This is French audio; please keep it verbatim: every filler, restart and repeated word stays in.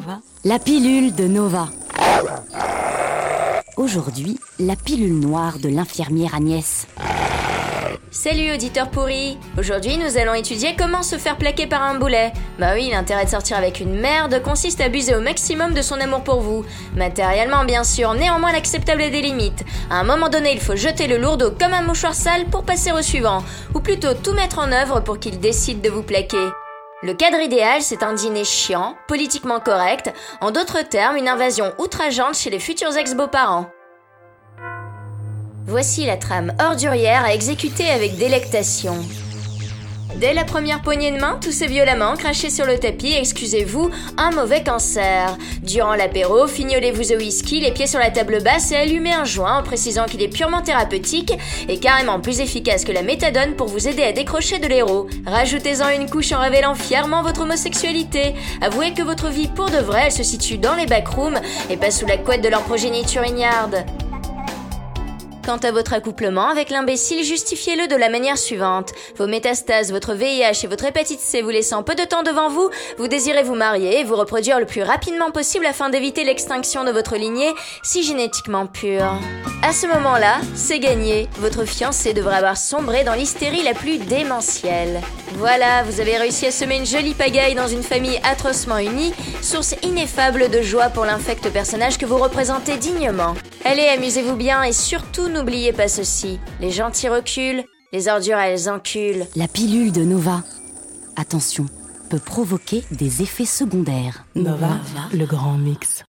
Nova. La pilule de Nova. Aujourd'hui, la pilule noire de l'infirmière Agnès. Salut auditeurs pourris. Aujourd'hui nous allons étudier comment se faire plaquer par un boulet. Bah oui, l'intérêt de sortir avec une merde consiste à abuser au maximum de son amour pour vous. Matériellement bien sûr, néanmoins l'acceptable est des limites. À un moment donné il faut jeter le lourdeau comme un mouchoir sale pour passer au suivant. Ou plutôt tout mettre en œuvre pour qu'il décide de vous plaquer. Le cadre idéal, c'est un dîner chiant, politiquement correct, en d'autres termes une invasion outrageante chez les futurs ex-beaux-parents. Voici la trame ordurière à exécuter avec délectation. Dès la première poignée de main, toussez violemment, crachez sur le tapis, excusez-vous, un mauvais cancer. Durant l'apéro, fignolez-vous au whisky, les pieds sur la table basse et allumez un joint en précisant qu'il est purement thérapeutique et carrément plus efficace que la méthadone pour vous aider à décrocher de l'héros. Rajoutez-en une couche en révélant fièrement votre homosexualité. Avouez que votre vie pour de vrai, elle se situe dans les backrooms et pas sous la couette de leur progéniture ignarde. Quant à votre accouplement avec l'imbécile, justifiez-le de la manière suivante. Vos métastases, votre V I H et votre hépatite C vous laissant peu de temps devant vous, vous désirez vous marier et vous reproduire le plus rapidement possible afin d'éviter l'extinction de votre lignée si génétiquement pure. À ce moment-là, c'est gagné. Votre fiancé devrait avoir sombré dans l'hystérie la plus démentielle. Voilà, vous avez réussi à semer une jolie pagaille dans une famille atrocement unie, source ineffable de joie pour l'infect personnage que vous représentez dignement. Allez, amusez-vous bien et surtout n'oubliez pas ceci. Les gentils reculent, les ordures elles enculent. La pilule de Nova, attention, peut provoquer des effets secondaires. Nova, le grand mix.